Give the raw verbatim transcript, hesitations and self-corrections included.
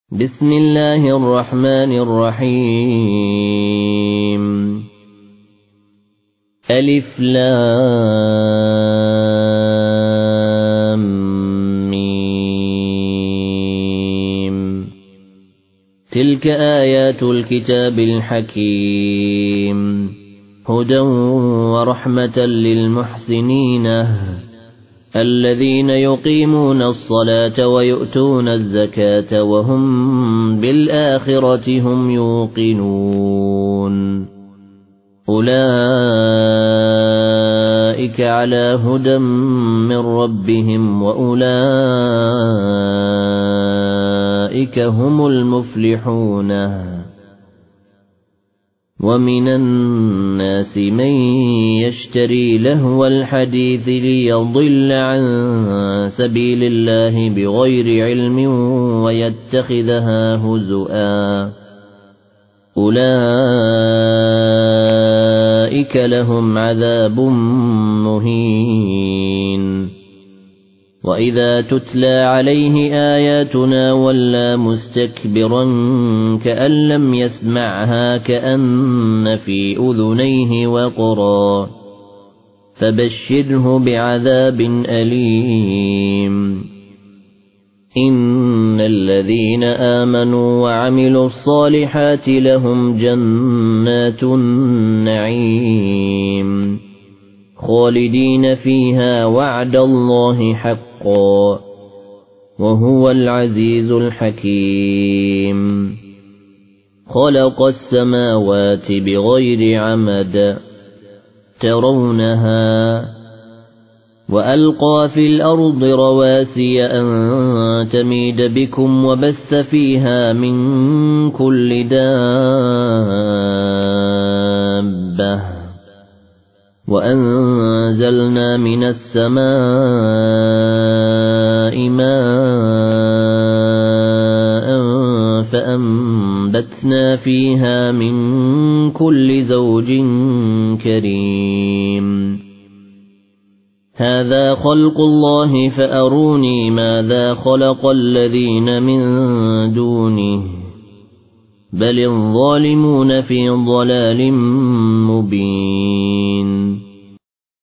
بسم الله الرحمن الرحيم ألف لام ميم تلك آيات الكتاب الحكيم هدى ورحمة للمحسنين الذين يقيمون الصلاة ويؤتون الزكاة وهم بالآخرة هم يوقنون أولئك على هدى من ربهم وأولئك هم المفلحون ومن الناس من يشتري لهو الحديث ليضل عن سبيل الله بغير علم ويتخذها هزؤا أولئك لهم عذاب مهين وإذا تتلى عليه آياتنا ولى مستكبرا كأن لم يسمعها كأن في أذنيه وقرا فبشره بعذاب أليم إن الذين آمنوا وعملوا الصالحات لهم جنات النعيم خالدين فيها وعد الله حقا وهو العزيز الحكيم خلق السماوات بغير عمد ترونها وألقى في الأرض رواسي أن تميد بكم وبث فيها من كل دابة وأنزلنا من السماء ماء فأنبتنا فيها من كل زوج كريم هذا خلق الله فأروني ماذا خلق الذين من دونه بل الظالمون في ضلال مبين